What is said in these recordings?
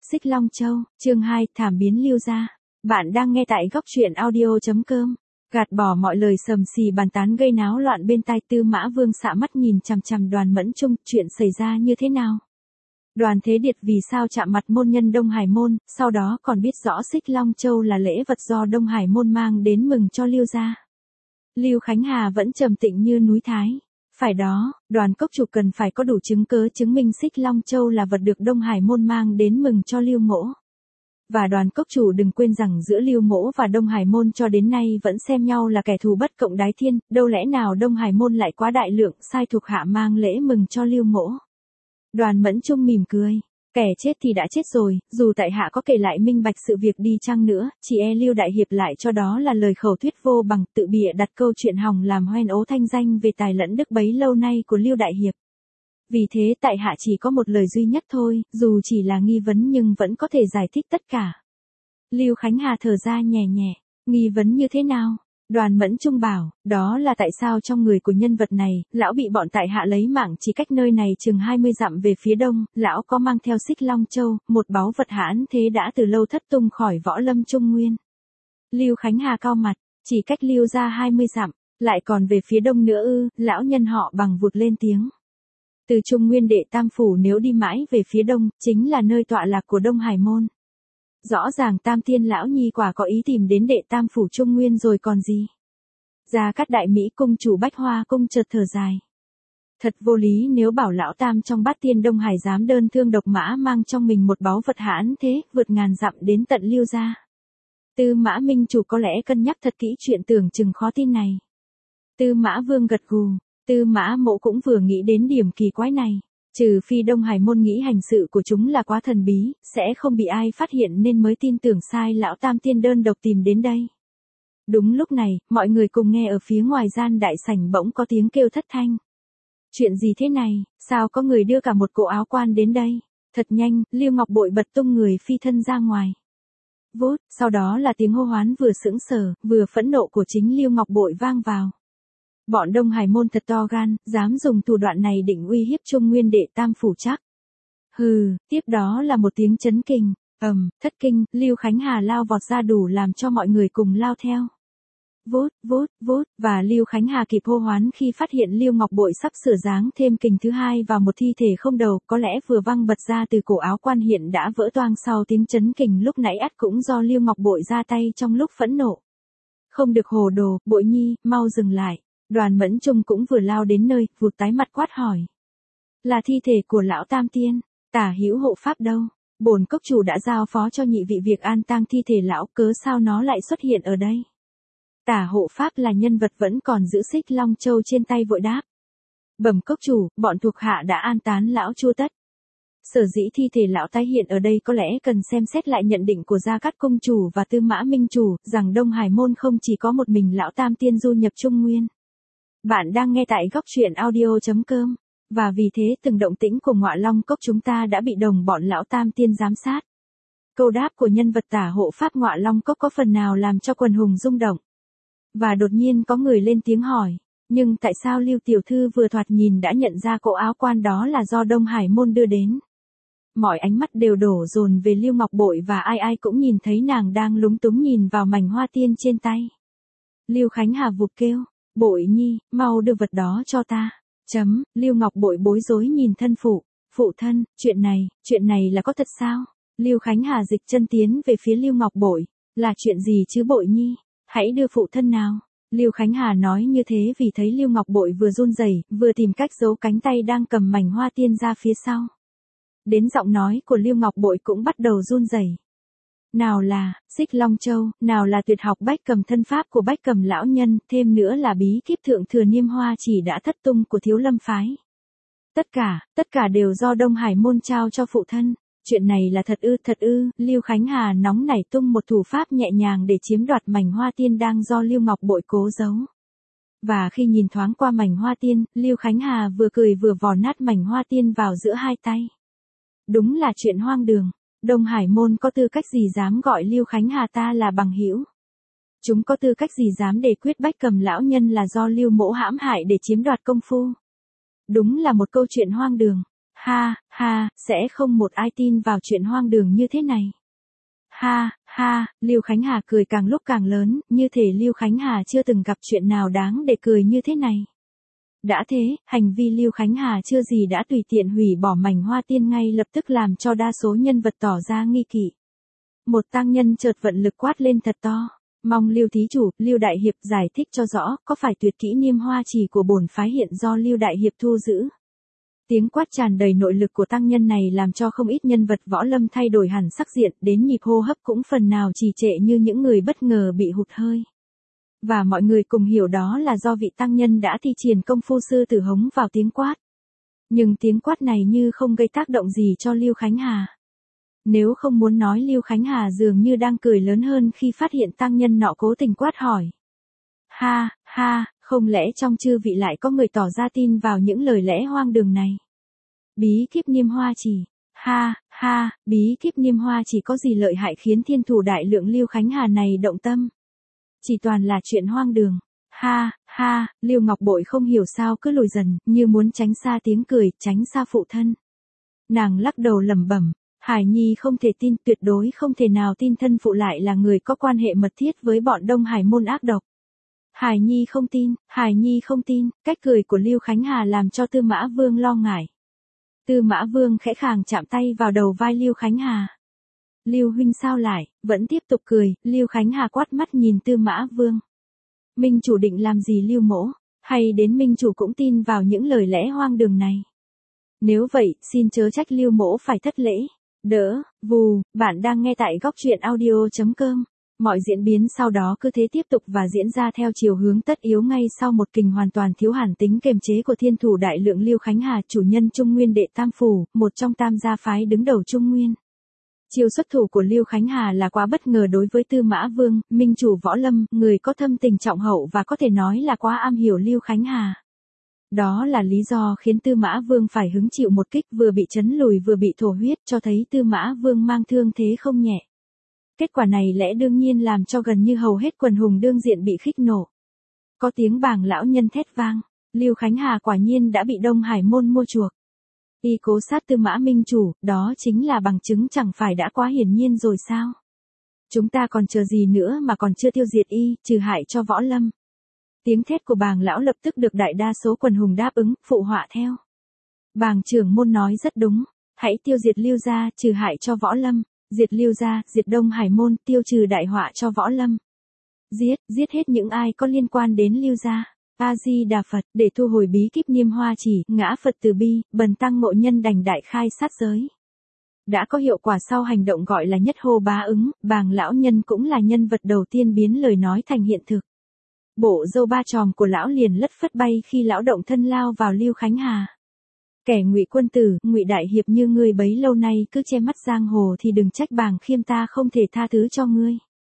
Xích Long Châu, chương 2, thảm biến Lưu gia. Bạn đang nghe tại góc truyện audio.com. Gạt bỏ mọi lời sầm xì bàn tán gây náo loạn bên tai, Tư Mã Vương xạ mắt nhìn chằm chằm Đoàn Mẫn Trung, chuyện xảy ra như thế nào? Đoàn Thế Điệt vì sao chạm mặt môn nhân Đông Hải môn, sau đó còn biết rõ Xích Long Châu là lễ vật do Đông Hải môn mang đến mừng cho Lưu gia. Lưu Khánh Hà vẫn trầm tĩnh như núi Thái. Phải đó, Đoàn cốc chủ cần phải có đủ chứng cớ chứng minh Xích Long Châu là vật được Đông Hải môn mang đến mừng cho Lưu Mỗ. Và Đoàn cốc chủ đừng quên rằng giữa Lưu Mỗ và Đông Hải môn cho đến nay vẫn xem nhau là kẻ thù bất cộng đái thiên, đâu lẽ nào Đông Hải môn lại quá đại lượng sai thuộc hạ mang lễ mừng cho Lưu Mỗ. Đoàn Mẫn Trung mỉm cười. Kẻ chết thì đã chết rồi, dù tại hạ có kể lại minh bạch sự việc đi chăng nữa, chỉ e Lưu đại hiệp lại cho đó là lời khẩu thuyết vô bằng, tự bịa đặt câu chuyện hòng làm hoen ố thanh danh về tài lẫn đức bấy lâu nay của Lưu đại hiệp. Vì thế tại hạ chỉ có một lời duy nhất thôi, dù chỉ là nghi vấn nhưng vẫn có thể giải thích tất cả. Lưu Khánh Hà thở ra nhẹ nhẹ, nghi vấn như thế nào? Đoàn Mẫn Trung bảo, đó là tại sao trong người của nhân vật này, lão bị bọn tại hạ lấy mạng chỉ cách nơi này chừng 20 dặm về phía đông, lão có mang theo Xích Long Châu, một báu vật hãn thế đã từ lâu thất tung khỏi võ lâm Trung Nguyên. Lưu Khánh Hà cau mặt, chỉ cách Lưu ra 20 dặm, lại còn về phía đông nữa ư? Lão nhân họ Bằng vụt lên tiếng. Từ Trung Nguyên Đệ Tam Phủ nếu đi mãi về phía đông, chính là nơi tọa lạc của Đông Hải môn. Rõ ràng Tam Tiên lão nhi quả có ý tìm đến Đệ Tam Phủ Trung Nguyên rồi còn gì. Gia Cát Đại Mỹ cung chủ Bách Hoa cung chợt thở dài. Thật vô lý nếu bảo lão Tam trong Bát Tiên Đông Hải dám đơn thương độc mã mang trong mình một báu vật hãn thế, vượt ngàn dặm đến tận Lưu gia. Tư Mã Minh chủ có lẽ cân nhắc thật kỹ chuyện tưởng chừng khó tin này. Tư Mã Vương gật gù, Tư Mã Mộ cũng vừa nghĩ đến điểm kỳ quái này. Trừ phi Đông Hải môn nghĩ hành sự của chúng là quá thần bí, sẽ không bị ai phát hiện nên mới tin tưởng sai lão Tam Tiên đơn độc tìm đến đây. Đúng lúc này, mọi người cùng nghe ở phía ngoài gian đại sảnh bỗng có tiếng kêu thất thanh. Chuyện gì thế này, sao có người đưa cả một cỗ áo quan đến đây? Thật nhanh, Lưu Ngọc Bội bật tung người phi thân ra ngoài. Vút, sau đó là tiếng hô hoán vừa sững sờ, vừa phẫn nộ của chính Lưu Ngọc Bội vang vào. Bọn Đông Hải môn thật to gan, dám dùng thủ đoạn này định uy hiếp Trung Nguyên Đệ Tam Phủ chắc. Hừ, tiếp đó là một tiếng chấn kinh, thất kinh, Lưu Khánh Hà lao vọt ra đủ làm cho mọi người cùng lao theo. Vút, vút, vút, và Lưu Khánh Hà kịp hô hoán khi phát hiện Lưu Ngọc Bội sắp sửa giáng thêm kình thứ hai vào một thi thể không đầu, có lẽ vừa văng bật ra từ cổ áo quan hiện đã vỡ toang sau tiếng chấn kình lúc nãy ắt cũng do Lưu Ngọc Bội ra tay trong lúc phẫn nộ. Không được hồ đồ, Bội nhi, mau dừng lại. Đoàn Mẫn Trung cũng vừa lao đến nơi, vụt tái mặt quát hỏi. Là thi thể của lão Tam Tiên, Tả Hữu hộ pháp đâu? Bổn cốc chủ đã giao phó cho nhị vị việc an tang thi thể lão, cớ sao nó lại xuất hiện ở đây? Tả hộ pháp là nhân vật vẫn còn giữ Xích Long Châu trên tay vội đáp. Bẩm cốc chủ, bọn thuộc hạ đã an táng lão Chu Tất. Sở dĩ thi thể lão tái hiện ở đây có lẽ cần xem xét lại nhận định của Gia Cát cung chủ và Tư Mã Minh chủ, rằng Đông Hải môn không chỉ có một mình lão Tam Tiên du nhập Trung Nguyên. Bạn đang nghe tại góc truyện audio.com, và vì thế từng động tĩnh của Ngọa Long Cốc chúng ta đã bị đồng bọn lão Tam Tiên giám sát. Câu đáp của nhân vật tả hộ pháp Ngọa Long Cốc có phần nào làm cho quần hùng rung động. Và đột nhiên có người lên tiếng hỏi, nhưng tại sao Lưu tiểu thư vừa thoạt nhìn đã nhận ra cỗ áo quan đó là do Đông Hải môn đưa đến? Mọi ánh mắt đều đổ dồn về Lưu Ngọc Bội và ai ai cũng nhìn thấy nàng đang lúng túng nhìn vào mảnh hoa tiên trên tay. Lưu Khánh Hà vụt kêu. Bội nhi, mau đưa vật đó cho ta. Lưu Ngọc Bội bối rối nhìn thân phụ. Phụ thân, chuyện này là có thật sao? Lưu Khánh Hà dịch chân tiến về phía Lưu Ngọc Bội. Là chuyện gì chứ Bội nhi? Hãy đưa phụ thân nào. Lưu Khánh Hà nói như thế vì thấy Lưu Ngọc Bội vừa run rẩy, vừa tìm cách giấu cánh tay đang cầm mảnh hoa tiên ra phía sau. Đến giọng nói của Lưu Ngọc Bội cũng bắt đầu run rẩy. Nào là Xích Long Châu, nào là tuyệt học Bách Cầm thân pháp của Bách Cầm lão nhân, thêm nữa là bí kíp thượng thừa Niêm Hoa chỉ đã thất tung của Thiếu Lâm phái. Tất cả đều do Đông Hải môn trao cho phụ thân. Chuyện này là thật ư? Lưu Khánh Hà nóng nảy tung một thủ pháp nhẹ nhàng để chiếm đoạt mảnh hoa tiên đang do Lưu Ngọc Bội cố giấu. Và khi nhìn thoáng qua mảnh hoa tiên, Lưu Khánh Hà vừa cười vừa vò nát mảnh hoa tiên vào giữa hai tay. Đúng là chuyện hoang đường. Đông Hải môn có tư cách gì dám gọi Lưu Khánh Hà ta là bằng hữu? Chúng có tư cách gì dám đề quyết Bách Cầm lão nhân là do Lưu Mỗ hãm hại để chiếm đoạt công phu? Đúng là một câu chuyện hoang đường. Ha, ha, sẽ không một ai tin vào chuyện hoang đường như thế này. Ha, ha, Lưu Khánh Hà cười càng lúc càng lớn, như thể Lưu Khánh Hà chưa từng gặp chuyện nào đáng để cười như thế này. Đã thế, hành vi Lưu Khánh Hà chưa gì đã tùy tiện hủy bỏ mảnh hoa tiên ngay lập tức làm cho đa số nhân vật tỏ ra nghi kỵ. Một tang nhân chợt vận lực quát lên thật to. Mong Lưu thí chủ, Lưu đại hiệp giải thích cho rõ, có phải tuyệt kỹ niêm hoa chỉ của bổn phái hiện do Lưu đại hiệp thu giữ? Tiếng quát tràn đầy nội lực của tăng nhân này làm cho không ít nhân vật võ lâm thay đổi hẳn sắc diện, đến nhịp hô hấp cũng phần nào trì trệ như những người bất ngờ bị hụt hơi. Và mọi người cùng hiểu đó là do vị tăng nhân đã thi triển công phu sư tử hống vào tiếng quát. Nhưng tiếng quát này như không gây tác động gì cho Lưu Khánh Hà. Nếu không muốn nói Lưu Khánh Hà dường như đang cười lớn hơn khi phát hiện tăng nhân nọ cố tình quát hỏi. Ha, ha, không lẽ trong chư vị lại có người tỏ ra tin vào những lời lẽ hoang đường này? Bí kíp niêm hoa chỉ. Ha, ha, bí kíp niêm hoa chỉ có gì lợi hại khiến thiên thủ đại lượng Lưu Khánh Hà này động tâm? Chỉ toàn là chuyện hoang đường. Ha, ha, Lưu Ngọc Bội không hiểu sao cứ lùi dần, như muốn tránh xa tiếng cười, tránh xa phụ thân. Nàng lắc đầu lẩm bẩm, Hải Nhi không thể tin, tuyệt đối không thể nào tin thân phụ lại là người có quan hệ mật thiết với bọn Đông Hải môn ác độc. Hải Nhi không tin, Hải Nhi không tin, cách cười của Lưu Khánh Hà làm cho Tư Mã Vương lo ngại. Tư Mã Vương khẽ khàng chạm tay vào đầu vai Lưu Khánh Hà. Lưu huynh sao lại, vẫn tiếp tục cười, Lưu Khánh Hà quát mắt nhìn Tư Mã Vương. Minh chủ định làm gì Lưu mỗ, hay đến Minh chủ cũng tin vào những lời lẽ hoang đường này? Nếu vậy, xin chớ trách Lưu mỗ phải thất lễ. Đỡ, vù, bạn đang nghe tại góc truyện audio.com. Mọi diễn biến sau đó cứ thế tiếp tục và diễn ra theo chiều hướng tất yếu ngay sau một kình hoàn toàn thiếu hẳn tính kiềm chế của thiên thủ đại lượng Lưu Khánh Hà, chủ nhân Trung Nguyên Đệ Tam Phủ, một trong tam gia phái đứng đầu Trung Nguyên. Chiêu xuất thủ của Lưu Khánh Hà là quá bất ngờ đối với Tư Mã Vương, minh chủ võ lâm, người có thâm tình trọng hậu và có thể nói là quá am hiểu Lưu Khánh Hà. Đó là lý do khiến Tư Mã Vương phải hứng chịu một kích, vừa bị chấn lùi vừa bị thổ huyết, cho thấy Tư Mã Vương mang thương thế không nhẹ. Kết quả này lẽ đương nhiên làm cho gần như hầu hết quần hùng đương diện bị khích nổ. Có tiếng bảng lão nhân thét vang, Lưu Khánh Hà quả nhiên đã bị Đông Hải môn mua chuộc. Y cố sát Tư Mã minh chủ, đó chính là bằng chứng chẳng phải đã quá hiển nhiên rồi sao? Chúng ta còn chờ gì nữa mà còn chưa tiêu diệt y, trừ hại cho võ lâm. Tiếng thét của bàng lão lập tức được đại đa số quần hùng đáp ứng, phụ họa theo. Bàng trưởng môn nói rất đúng, hãy tiêu diệt Lưu gia, trừ hại cho võ lâm, diệt Lưu gia, diệt Đông Hải môn, tiêu trừ đại họa cho võ lâm. Giết hết những ai có liên quan đến Lưu gia. A Di Đà Phật, để thu hồi bí kíp niêm hoa chỉ, ngã Phật từ bi, bần tăng ngộ nhân đành đại khai sát giới. Đã có hiệu quả sau hành động gọi là nhất hô bá ứng, bàng lão nhân cũng là nhân vật đầu tiên biến lời nói thành hiện thực. Bộ râu ba chòm của lão liền lất phất bay khi lão động thân lao vào Lưu Khánh Hà. Kẻ Ngụy quân tử, Ngụy đại hiệp như ngươi bấy lâu nay cứ che mắt giang hồ thì đừng trách bàng khiêm ta không thể tha thứ cho ngươi.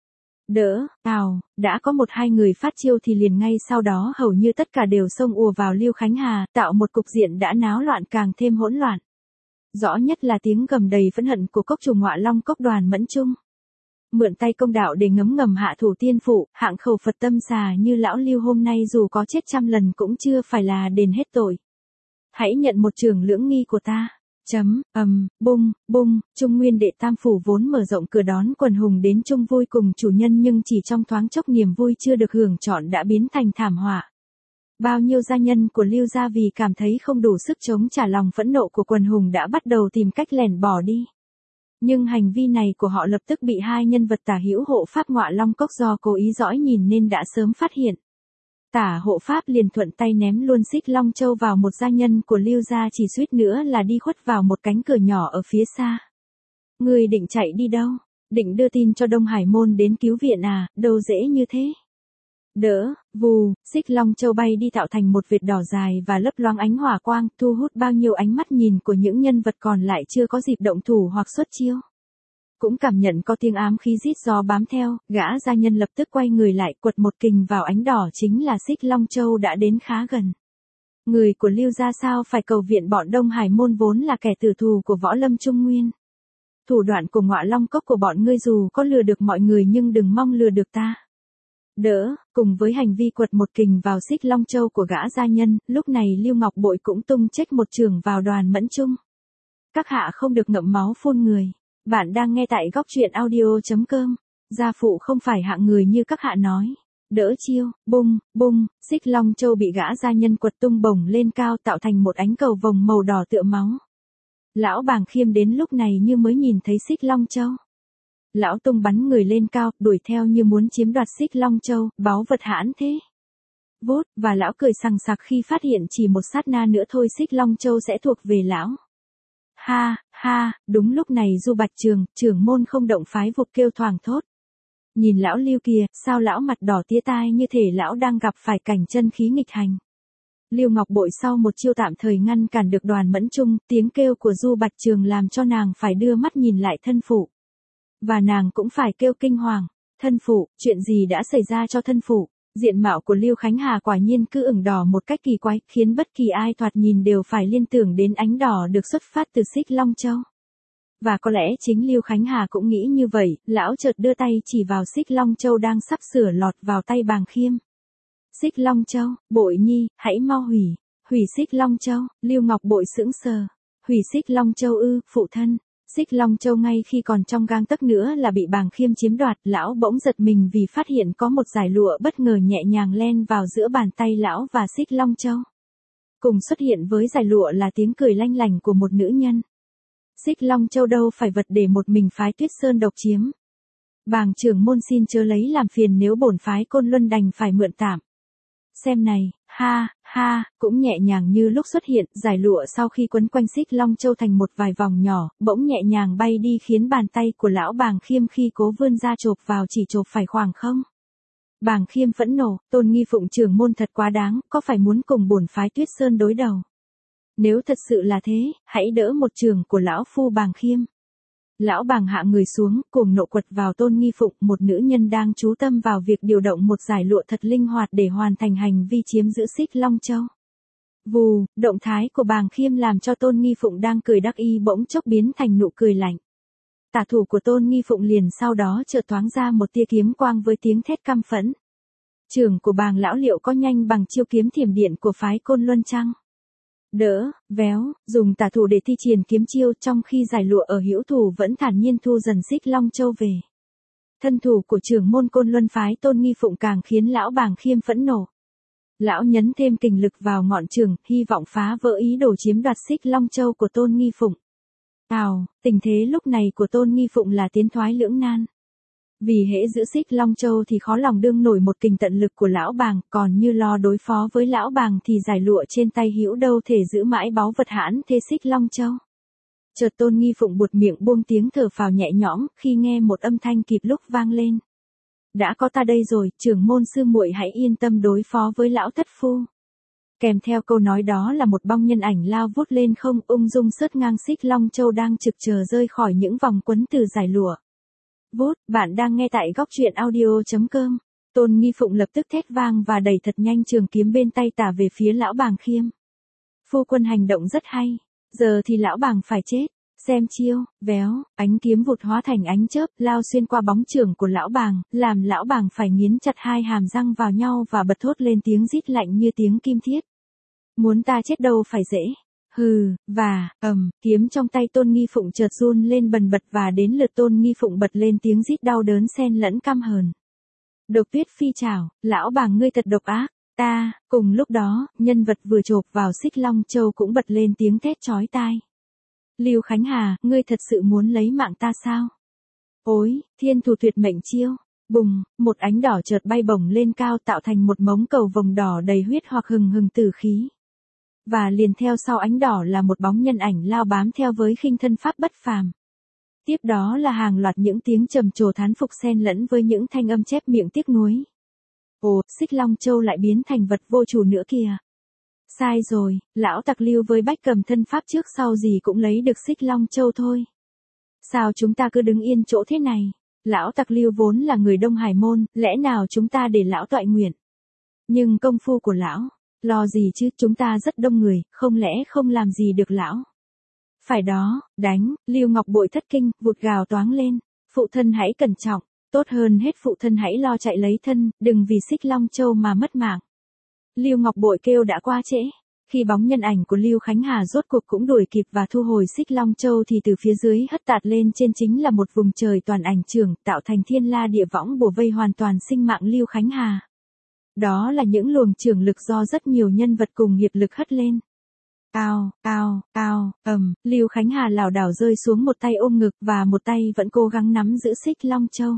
Đỡ, đã có một hai người phát chiêu thì liền ngay sau đó hầu như tất cả đều xông ùa vào Lưu Khánh Hà, tạo một cục diện đã náo loạn càng thêm hỗn loạn. Rõ nhất là tiếng gầm đầy phẫn hận của cốc chủ Ngọa Long Cốc Đoàn Mẫn Trung. Mượn tay công đạo để ngấm ngầm hạ thủ tiên phụ, hạng khẩu Phật tâm xà như lão Lưu hôm nay dù có chết 100 lần cũng chưa phải là đền hết tội. Hãy nhận một trường lưỡng nghi của ta. Bung, Trung Nguyên Đệ Tam Phủ vốn mở rộng cửa đón quần hùng đến chung vui cùng chủ nhân, nhưng chỉ trong thoáng chốc niềm vui chưa được hưởng trọn đã biến thành thảm họa. Bao nhiêu gia nhân của Lưu gia vì cảm thấy không đủ sức chống trả lòng phẫn nộ của quần hùng đã bắt đầu tìm cách lẻn bỏ đi. Nhưng hành vi này của họ lập tức bị hai nhân vật tả hữu hộ pháp Ngọa Long Cốc do cố ý dõi nhìn nên đã sớm phát hiện. Tả hộ pháp liền thuận tay ném luôn xích Long Châu vào một gia nhân của Lưu gia, chỉ suýt nữa là đi khuất vào một cánh cửa nhỏ ở phía xa. Người định chạy đi đâu? Định đưa tin cho Đông Hải môn đến cứu viện à? Đâu dễ như thế. Đỡ, vù, xích Long Châu bay đi tạo thành một vệt đỏ dài và lấp loáng ánh hỏa quang, thu hút bao nhiêu ánh mắt nhìn của những nhân vật còn lại chưa có dịp động thủ hoặc xuất chiêu. Cũng cảm nhận có tiếng ám khí rít gió bám theo, gã gia nhân lập tức quay người lại quật một kình vào ánh đỏ, chính là xích Long Châu đã đến khá gần. Người của Lưu gia sao phải cầu viện bọn Đông Hải môn vốn là kẻ tử thù của võ lâm Trung Nguyên. Thủ đoạn của Ngọa Long Cốc của bọn ngươi dù có lừa được mọi người nhưng đừng mong lừa được ta. Đỡ, cùng với hành vi quật một kình vào xích Long Châu của gã gia nhân, lúc này Lưu Ngọc Bội cũng tung chếch một chưởng vào Đoàn Mẫn Trung. các hạ không được ngậm máu phun người. Bạn đang nghe tại góc truyện audio.com. Gia phụ không phải hạng người như các hạ nói. Đỡ chiêu, bung, bung, xích long châu bị gã gia nhân quật tung bổng lên cao tạo thành một ánh cầu vồng màu đỏ tựa máu. Lão Bàng Khiêm đến lúc này như mới nhìn thấy xích long châu. Lão tung bắn người lên cao, đuổi theo như muốn chiếm đoạt xích long châu, báu vật hãn thế. Vút, và lão cười sằng sặc khi phát hiện chỉ một sát na nữa thôi xích long châu sẽ thuộc về lão. Ha, ha, đúng lúc này Du Bạch Trường, trưởng môn không động phái vục kêu thoảng thốt. Nhìn lão Lưu kìa, sao lão mặt đỏ tía tai như thể lão đang gặp phải cảnh chân khí nghịch hành. Lưu Ngọc Bội sau một chiêu tạm thời ngăn cản được Đoàn Mẫn Trung, tiếng kêu của Du Bạch Trường làm cho nàng phải đưa mắt nhìn lại thân phụ. Và nàng cũng phải kêu kinh hoàng, thân phụ, chuyện gì đã xảy ra cho thân phụ? Diện mạo của Lưu Khánh Hà quả nhiên cứ ửng đỏ một cách kỳ quái, khiến bất kỳ ai thoạt nhìn đều phải liên tưởng đến ánh đỏ được xuất phát từ xích long châu. Và có lẽ chính Lưu Khánh Hà cũng nghĩ như vậy, lão chợt đưa tay chỉ vào xích long châu đang sắp sửa lọt vào tay Bàng Khiêm. Xích long châu, Bội nhi, hãy mau hủy xích long châu. Lưu Ngọc Bội sững sờ. Hủy xích long châu ư, phụ thân. Xích long châu ngay khi còn trong gang tấc nữa là bị Bàng Khiêm chiếm đoạt, lão bỗng giật mình vì phát hiện có một dải lụa bất ngờ nhẹ nhàng len vào giữa bàn tay lão và xích long châu. Cùng xuất hiện với dải lụa là tiếng cười lanh lảnh của một nữ nhân. Xích long châu đâu phải vật để một mình phái Tuyết Sơn độc chiếm. Bàng trưởng môn xin chớ lấy làm phiền nếu bổn phái Côn Luân đành phải mượn tạm. Xem này, ha, ha, cũng nhẹ nhàng như lúc xuất hiện, dải lụa sau khi quấn quanh xích long châu thành một vài vòng nhỏ, bỗng nhẹ nhàng bay đi khiến bàn tay của lão Bàng Khiêm khi cố vươn ra chộp vào chỉ chộp phải khoảng không. Bàng Khiêm phẫn nộ, Tôn Nghi Phụng trưởng môn thật quá đáng, có phải muốn cùng bổn phái Tuyết Sơn đối đầu? Nếu thật sự là thế, hãy đỡ một trường của lão phu Bàng Khiêm. Lão Bàng hạ người xuống, cuồng nộ quật vào Tôn Nghi Phụng, một nữ nhân đang chú tâm vào việc điều động một dải lụa thật linh hoạt để hoàn thành hành vi chiếm giữ xích long châu. Vù, động thái của Bàng Khiêm làm cho Tôn Nghi Phụng đang cười đắc ý bỗng chốc biến thành nụ cười lạnh. Tả thủ của Tôn Nghi Phụng liền sau đó chợt thoáng ra một tia kiếm quang với tiếng thét căm phẫn. Trường của Bàng lão liệu có nhanh bằng chiêu kiếm thiểm điện của phái Côn Luân chăng? Đỡ, véo, dùng tả thủ để thi triển kiếm chiêu trong khi giải lụa ở hữu thủ vẫn thản nhiên thu dần xích long châu về. Thân thủ của trưởng môn Côn Luân phái Tôn Nghi Phụng càng khiến lão Bàng Khiêm phẫn nộ. Lão nhấn thêm kình lực vào ngọn trường, hy vọng phá vỡ ý đồ chiếm đoạt xích long châu của Tôn Nghi Phụng. Tình thế lúc này của Tôn Nghi Phụng là tiến thoái lưỡng nan. Vì hễ giữ xích long châu thì khó lòng đương nổi một kình tận lực của lão Bàng, còn như lo đối phó với lão Bàng thì giải lụa trên tay hữu đâu thể giữ mãi báu vật hãn thế xích long châu. Chợt Tôn Nghi Phụng buột miệng buông tiếng thở phào nhẹ nhõm khi nghe một âm thanh kịp lúc vang lên. Đã có ta đây rồi, trưởng môn sư muội hãy yên tâm đối phó với lão thất phu. Kèm theo câu nói đó là một bóng nhân ảnh lao vút lên không, ung dung sớt ngang xích long châu đang trực chờ rơi khỏi những vòng quấn từ giải lụa. Vút, bạn đang nghe tại góc truyện audio.com. Tôn Nghi Phụng lập tức thét vang và đẩy thật nhanh trường kiếm bên tay tả về phía lão Bàng Khiêm. Phu quân hành động rất hay, giờ thì lão Bàng phải chết. Xem chiêu, véo, ánh kiếm vụt hóa thành ánh chớp, lao xuyên qua bóng chưởng của lão Bàng, làm lão Bàng phải nghiến chặt hai hàm răng vào nhau và bật thốt lên tiếng rít lạnh như tiếng kim thiết. Muốn ta chết đâu phải dễ. Hừ, và, kiếm trong tay Tôn Nghi Phụng chợt run lên bần bật và đến lượt Tôn Nghi Phụng bật lên tiếng rít đau đớn xen lẫn căm hờn. Độc Tuyết Phi chảo, lão Bàng ngươi thật độc ác, ta, cùng lúc đó, nhân vật vừa chộp vào xích long châu cũng bật lên tiếng thét chói tai. Lưu Khánh Hà, ngươi thật sự muốn lấy mạng ta sao? Ôi, thiên thủ tuyệt mệnh chiêu. Bùng, một ánh đỏ chợt bay bổng lên cao tạo thành một mống cầu vồng đỏ đầy huyết hoặc hừng hừng tử khí. Và liền theo sau ánh đỏ là một bóng nhân ảnh lao bám theo với khinh thân pháp bất phàm. Tiếp đó là hàng loạt những tiếng trầm trồ thán phục xen lẫn với những thanh âm chép miệng tiếc nuối. Ồ, xích long châu lại biến thành vật vô chủ nữa kìa. Sai rồi, lão tặc Lưu với bách cầm thân pháp trước sau gì cũng lấy được xích long châu thôi. Sao chúng ta cứ đứng yên chỗ thế này? Lão tặc Lưu vốn là người Đông Hải môn, lẽ nào chúng ta để lão toại nguyện? Nhưng công phu của lão, lo gì chứ, chúng ta rất đông người, không lẽ không làm gì được lão? Phải đó, đánh, Lưu Ngọc Bội thất kinh, vụt gào toáng lên. Phụ thân hãy cẩn trọng, tốt hơn hết phụ thân hãy lo chạy lấy thân, đừng vì xích long châu mà mất mạng. Lưu Ngọc Bội kêu đã qua trễ. Khi bóng nhân ảnh của Lưu Khánh Hà rốt cuộc cũng đuổi kịp và thu hồi xích Long Châu thì từ phía dưới hất tạt lên trên chính là một vùng trời toàn ảnh trường tạo thành thiên la địa võng bủa vây hoàn toàn sinh mạng Lưu Khánh Hà. Đó là những luồng trường lực do rất nhiều nhân vật cùng hiệp lực hất lên. Ao, ao, ao, Lưu Khánh Hà lảo đảo rơi xuống, một tay ôm ngực và một tay vẫn cố gắng nắm giữ xích Long Châu.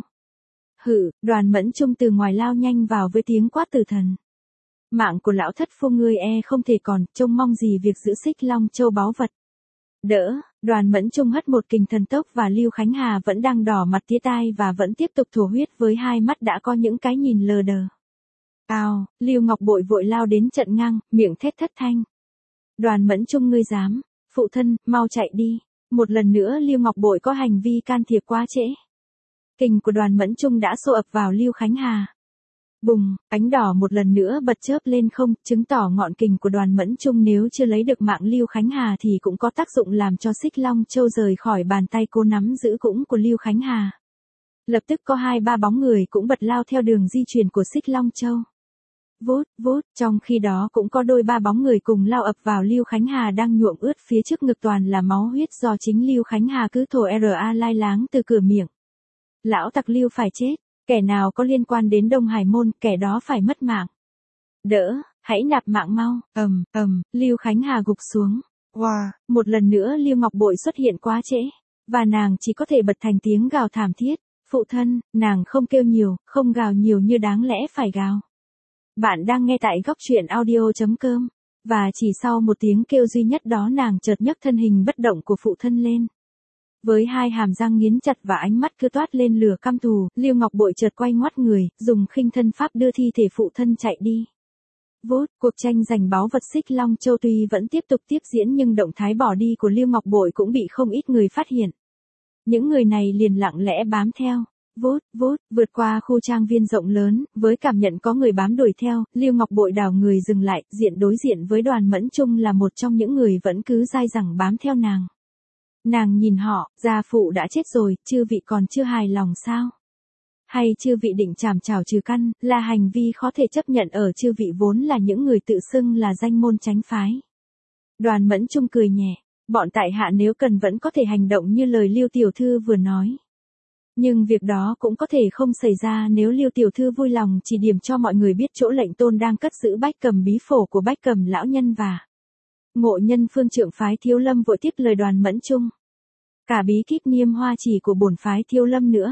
Hự, Đoàn Mẫn Trung từ ngoài lao nhanh vào với tiếng quát tử thần. Mạng của lão thất phu ngươi không thể còn, trông mong gì việc giữ xích Long Châu báu vật. Đỡ, Đoàn Mẫn Trung hất một kình thần tốc và Lưu Khánh Hà vẫn đang đỏ mặt tía tai và vẫn tiếp tục thổ huyết với hai mắt đã có những cái nhìn lờ đờ. Ao, Lưu Ngọc Bội vội lao đến chặn ngang, miệng thét thất thanh. Đoàn Mẫn Trung ngươi dám, phụ thân, mau chạy đi. Một lần nữa Lưu Ngọc Bội có hành vi can thiệp quá trễ. Kình của Đoàn Mẫn Trung đã xô ập vào Lưu Khánh Hà. Bùng, ánh đỏ một lần nữa bật chớp lên không, chứng tỏ ngọn kình của Đoàn Mẫn Trung nếu chưa lấy được mạng Lưu Khánh Hà thì cũng có tác dụng làm cho xích Long Châu rời khỏi bàn tay cô nắm giữ cũng của Lưu Khánh Hà. Lập tức có 2-3 bóng người cũng bật lao theo đường di chuyển của xích Long Châu. Vút, vút, trong khi đó cũng có đôi 3 bóng người cùng lao ập vào Lưu Khánh Hà đang nhuộm ướt phía trước ngực toàn là máu huyết do chính Lưu Khánh Hà cứ thổ ra lai láng từ cửa miệng. Lão tặc Lưu phải chết, kẻ nào có liên quan đến Đông Hải môn, kẻ đó phải mất mạng. Đỡ, hãy nạp mạng mau, Lưu Khánh Hà gục xuống. Wow, một lần nữa Lưu Ngọc Bội xuất hiện quá trễ, và nàng chỉ có thể bật thành tiếng gào thảm thiết. Phụ thân, nàng không kêu nhiều, không gào nhiều như đáng lẽ phải gào. Bạn đang nghe tại góc truyện audio.com, và chỉ sau một tiếng kêu duy nhất đó nàng chợt nhấc thân hình bất động của phụ thân lên. Với hai hàm răng nghiến chặt và ánh mắt cứ toát lên lửa căm thù, Lưu Ngọc Bội chợt quay ngoắt người, dùng khinh thân pháp đưa thi thể phụ thân chạy đi. Vút, cuộc tranh giành báu vật xích Long Châu tuy vẫn tiếp tục tiếp diễn nhưng động thái bỏ đi của Lưu Ngọc Bội cũng bị không ít người phát hiện. Những người này liền lặng lẽ bám theo. Vút, vút, vượt qua khu trang viên rộng lớn, với cảm nhận có người bám đuổi theo, Lưu Ngọc Bội đảo người dừng lại, đối diện với Đoàn Mẫn Trung là một trong những người vẫn cứ dai dẳng bám theo nàng. Nàng nhìn họ, gia phụ đã chết rồi, chư vị còn chưa hài lòng sao? Hay chư vị định chảm chảo trừ căn, là hành vi khó thể chấp nhận ở chư vị vốn là những người tự xưng là danh môn chánh phái. Đoàn Mẫn Trung cười nhẹ, bọn tại hạ nếu cần vẫn có thể hành động như lời Lưu tiểu thư vừa nói. Nhưng việc đó cũng có thể không xảy ra nếu Lưu tiểu thư vui lòng chỉ điểm cho mọi người biết chỗ lệnh tôn đang cất giữ Bách Cầm bí phổ của Bách Cầm lão nhân và Ngộ Nhân phương trượng phái Thiếu Lâm vội tiếp lời Đoàn Mẫn Trung. Cả bí kíp Niêm Hoa chỉ của bổn phái Thiếu Lâm nữa.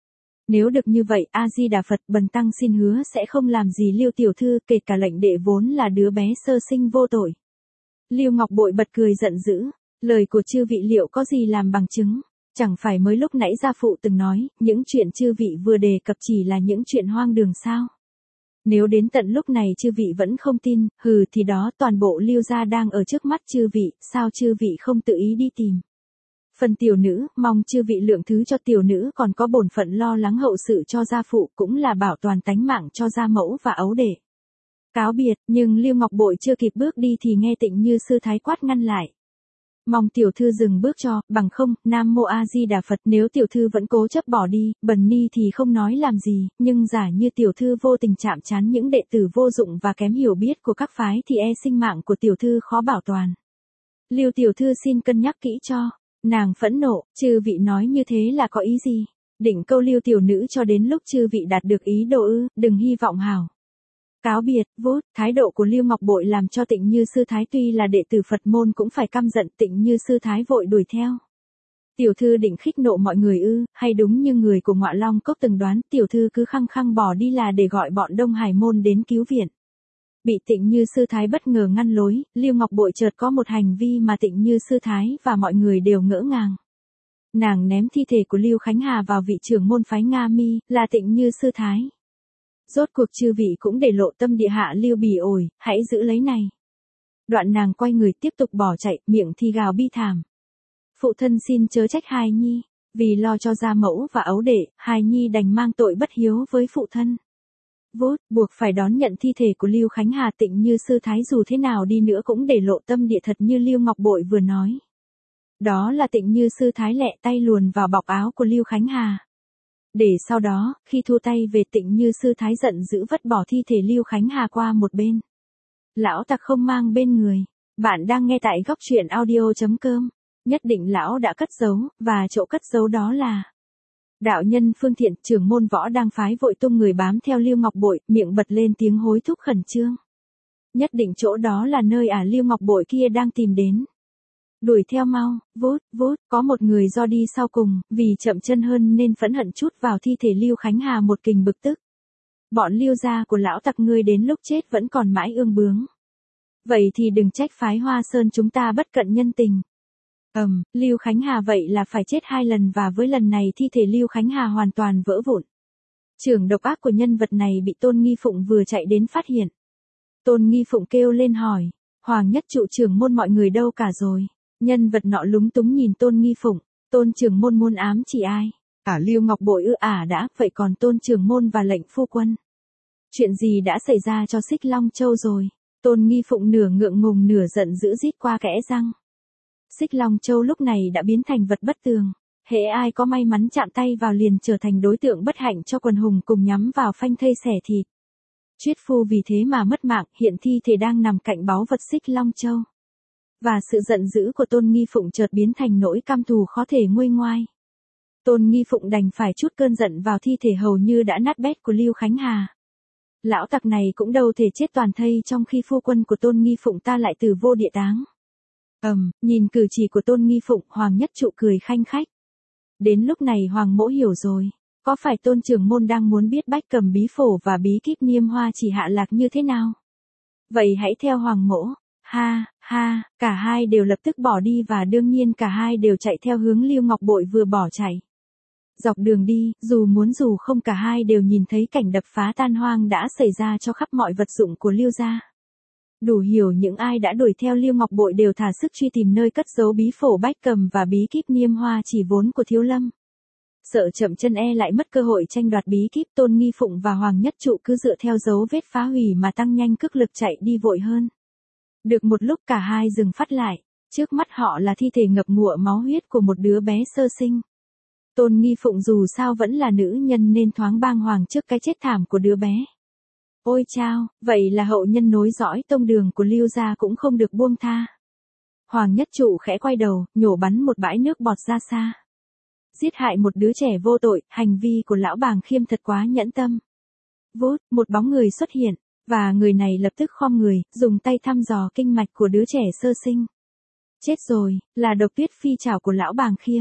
Nếu được như vậy, A Di Đà Phật, bần tăng xin hứa sẽ không làm gì Lưu tiểu thư, kể cả lệnh đệ vốn là đứa bé sơ sinh vô tội. Lưu Ngọc Bội bật cười giận dữ, lời của chư vị liệu có gì làm bằng chứng? Chẳng phải mới lúc nãy gia phụ từng nói, những chuyện chư vị vừa đề cập chỉ là những chuyện hoang đường sao? Nếu đến tận lúc này chư vị vẫn không tin, thì đó toàn bộ Lưu gia đang ở trước mắt chư vị, sao chư vị không tự ý đi tìm? Phần tiểu nữ, mong chư vị lượng thứ cho tiểu nữ còn có bổn phận lo lắng hậu sự cho gia phụ, cũng là bảo toàn tánh mạng cho gia mẫu và ấu đệ. Cáo biệt, nhưng Lưu Ngọc Bội chưa kịp bước đi thì nghe Tịnh Như sư thái quát ngăn lại. Mong tiểu thư dừng bước cho, bằng không, Nam Mô A Di Đà Phật, nếu tiểu thư vẫn cố chấp bỏ đi, bần ni thì không nói làm gì, nhưng giả như tiểu thư vô tình chạm trán những đệ tử vô dụng và kém hiểu biết của các phái thì sinh mạng của tiểu thư khó bảo toàn. Lưu tiểu thư xin cân nhắc kỹ cho. Nàng phẫn nộ, chư vị nói như thế là có ý gì? Định câu Lưu tiểu nữ cho đến lúc chư vị đạt được ý đồ ư, đừng hy vọng hảo. Cáo biệt, vút, thái độ của Lưu Ngọc Bội làm cho Tịnh Như sư thái tuy là đệ tử Phật môn cũng phải căm giận. Tịnh Như sư thái vội đuổi theo. Tiểu thư định khích nộ mọi người ư, hay đúng như người của Ngọa Long Cốc từng đoán, tiểu thư cứ khăng khăng bỏ đi là để gọi bọn Đông Hải môn đến cứu viện. Bị Tịnh Như sư thái bất ngờ ngăn lối, Lưu Ngọc Bội chợt có một hành vi mà Tịnh Như sư thái và mọi người đều ngỡ ngàng. Nàng ném thi thể của Lưu Khánh Hà vào vị trưởng môn phái Nga Mi, là Tịnh Như sư thái. Rốt cuộc chư vị cũng để lộ tâm địa hạ Lưu bỉ ổi, hãy giữ lấy này. Đoạn nàng quay người tiếp tục bỏ chạy, miệng thì gào bi thảm. Phụ thân xin chớ trách hài nhi, vì lo cho gia mẫu và ấu đệ, hài nhi đành mang tội bất hiếu với phụ thân. Vút, buộc phải đón nhận thi thể của Lưu Khánh Hà. Tịnh Như sư thái dù thế nào đi nữa cũng để lộ tâm địa thật như Lưu Ngọc Bội vừa nói. Đó là Tịnh Như sư thái lẹ tay luồn vào bọc áo của Lưu Khánh Hà. Để sau đó, khi thu tay về Tịnh Như sư thái giận dữ vứt bỏ thi thể Lưu Khánh Hà qua một bên. Lão tặc không mang bên người. Bạn đang nghe tại góc truyện audio.com. Nhất định lão đã cất giấu, và chỗ cất giấu đó là đạo nhân Phương Thiện, trưởng môn võ đang phái vội tung người bám theo Lưu Ngọc Bội, miệng bật lên tiếng hối thúc khẩn trương. Nhất định chỗ đó là nơi Lưu Ngọc Bội kia đang tìm đến. Đuổi theo mau, vút, vút, có một người do đi sau cùng, vì chậm chân hơn nên phẫn hận chút vào thi thể Lưu Khánh Hà một kình bực tức. Bọn Lưu gia của lão tặc ngươi đến lúc chết vẫn còn mãi ương bướng. Vậy thì đừng trách phái Hoa Sơn chúng ta bất cận nhân tình. Lưu Khánh Hà vậy là phải chết 2 lần, và với lần này thi thể Lưu Khánh Hà hoàn toàn vỡ vụn. Trưởng độc ác của nhân vật này bị Tôn Nghi Phụng vừa chạy đến phát hiện. Tôn Nghi Phụng kêu lên hỏi, Hoàng Nhất Trụ trưởng môn mọi người đâu cả rồi? Nhân vật nọ lúng túng nhìn Tôn Nghi Phụng, Tôn trưởng môn muốn ám chỉ ai? Lưu Ngọc Bội đã, vậy còn Tôn trưởng môn và lệnh phu quân? Chuyện gì đã xảy ra cho Xích Long Châu rồi? Tôn Nghi Phụng nửa ngượng ngùng nửa giận dữ rít qua kẽ răng. Xích Long Châu lúc này đã biến thành vật bất tường. Hễ ai có may mắn chạm tay vào liền trở thành đối tượng bất hạnh cho quần hùng cùng nhắm vào phanh thây xẻ thịt. Triết phu vì thế mà mất mạng, hiện thi thể đang nằm cạnh báu vật Xích Long Châu. Và sự giận dữ của Tôn Nghi Phụng chợt biến thành nỗi căm thù khó thể nguôi ngoai. Tôn Nghi Phụng đành phải trút cơn giận vào thi thể hầu như đã nát bét của Lưu Khánh Hà. Lão tặc này cũng đâu thể chết toàn thây trong khi phu quân của Tôn Nghi Phụng ta lại từ vô địa táng. Nhìn cử chỉ của Tôn Nghi Phụng, Hoàng Nhất Trụ cười khanh khách. Đến lúc này Hoàng Mỗ hiểu rồi, có phải Tôn trưởng môn đang muốn biết Bách Cầm Bí Phổ và Bí Kíp Niêm Hoa chỉ hạ lạc như thế nào? Vậy hãy theo Hoàng Mỗ. Ha, ha, cả hai đều lập tức bỏ đi, và đương nhiên cả hai đều chạy theo hướng Lưu Ngọc Bội vừa bỏ chạy. Dọc đường đi, dù không cả hai đều nhìn thấy cảnh đập phá tan hoang đã xảy ra cho khắp mọi vật dụng của Lưu gia. Đủ hiểu những ai đã đuổi theo Lưu Ngọc Bội đều thả sức truy tìm nơi cất giấu bí phổ Bách Cầm và bí kíp Niêm Hoa chỉ vốn của Thiếu Lâm. Sợ chậm chân lại mất cơ hội tranh đoạt bí kíp, Tôn Nghi Phụng và Hoàng Nhất Trụ cứ dựa theo dấu vết phá hủy mà tăng nhanh cước lực chạy đi vội hơn. Được một lúc cả hai dừng phát lại, trước mắt họ là thi thể ngập ngụa máu huyết của một đứa bé sơ sinh. Tôn Nghi Phụng dù sao vẫn là nữ nhân nên thoáng bàng hoàng trước cái chết thảm của đứa bé. Ôi chao, vậy là hậu nhân nối dõi tông đường của Lưu gia cũng không được buông tha. Hoàng Nhất Trụ khẽ quay đầu, nhổ bắn một bãi nước bọt ra xa. Giết hại một đứa trẻ vô tội, hành vi của lão Bàng Khiêm thật quá nhẫn tâm. Vút, một bóng người xuất hiện, và người này lập tức khom người, dùng tay thăm dò kinh mạch của đứa trẻ sơ sinh. Chết rồi, là độc tuyết phi trảo của lão Bàng Khiêm.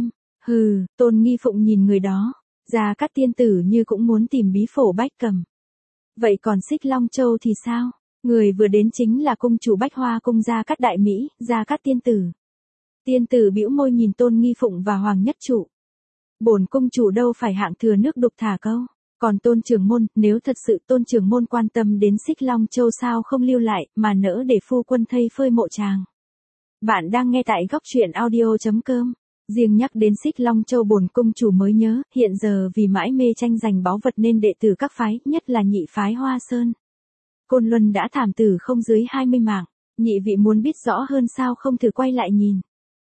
Tôn Nghi Phụng nhìn người đó, Gia Cát tiên tử như cũng muốn tìm bí phổ Bách Cầm. Vậy còn Xích Long Châu thì sao? Người vừa đến chính là cung chủ Bách Hoa cung Gia Cát Đại Mỹ, Gia Cát tiên tử. Tiên tử bĩu môi nhìn Tôn Nghi Phụng và Hoàng Nhất Trụ. Bổn cung chủ đâu phải hạng thừa nước đục thả câu. Còn Tôn trưởng môn, nếu thật sự Tôn trưởng môn quan tâm đến Xích Long Châu sao không lưu lại, mà nỡ để phu quân thây phơi mộ chàng. Bạn đang nghe tại góc truyện audio.com. Riêng nhắc đến Xích Long Châu bổn cung chủ mới nhớ, hiện giờ vì mãi mê tranh giành báu vật nên đệ tử các phái, nhất là nhị phái Hoa Sơn, Côn Luân đã thảm tử không dưới 20 mạng. Nhị vị muốn biết rõ hơn sao không thử quay lại nhìn.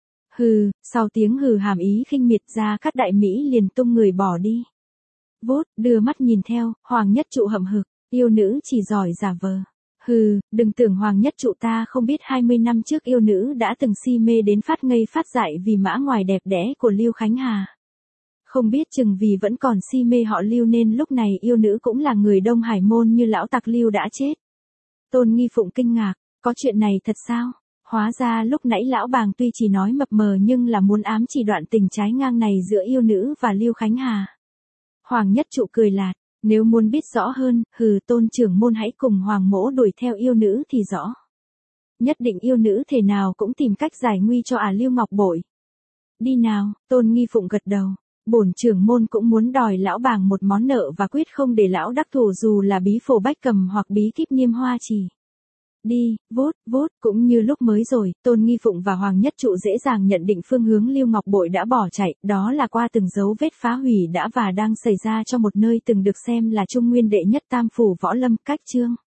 Sau tiếng hừ hàm ý khinh miệt, Gia Cát Đại Mỹ liền tung người bỏ đi. Vút, đưa mắt nhìn theo, Hoàng Nhất Trụ hậm hực, yêu nữ chỉ giỏi giả vờ. Đừng tưởng Hoàng Nhất Trụ ta không biết 20 năm trước yêu nữ đã từng si mê đến phát ngây phát dại vì mã ngoài đẹp đẽ của Lưu Khánh Hà. Không biết chừng vì vẫn còn si mê họ Lưu nên lúc này yêu nữ cũng là người Đông Hải môn như lão tặc Lưu đã chết. Tôn Nghi Phụng kinh ngạc, có chuyện này thật sao? Hóa ra lúc nãy lão Bàng tuy chỉ nói mập mờ nhưng là muốn ám chỉ đoạn tình trái ngang này giữa yêu nữ và Lưu Khánh Hà. Hoàng Nhất Trụ cười lạt, nếu muốn biết rõ hơn, Tôn trưởng môn hãy cùng Hoàng Mỗ đuổi theo yêu nữ thì rõ. Nhất định yêu nữ thể nào cũng tìm cách giải nguy cho Lưu Ngọc Bội. Đi nào, Tôn Nghi Phụng gật đầu, bổn trưởng môn cũng muốn đòi lão Bàng một món nợ và quyết không để lão đắc thủ dù là bí phổ Bách Cầm hoặc bí kíp Niêm Hoa chỉ. Đi, vút, cũng như lúc mới rồi, Tôn Nghi Phụng và Hoàng Nhất Trụ dễ dàng nhận định phương hướng Lưu Ngọc Bội đã bỏ chạy, đó là qua từng dấu vết phá hủy đã và đang xảy ra cho một nơi từng được xem là Trung Nguyên đệ nhất tam phủ võ lâm, Cách Chương.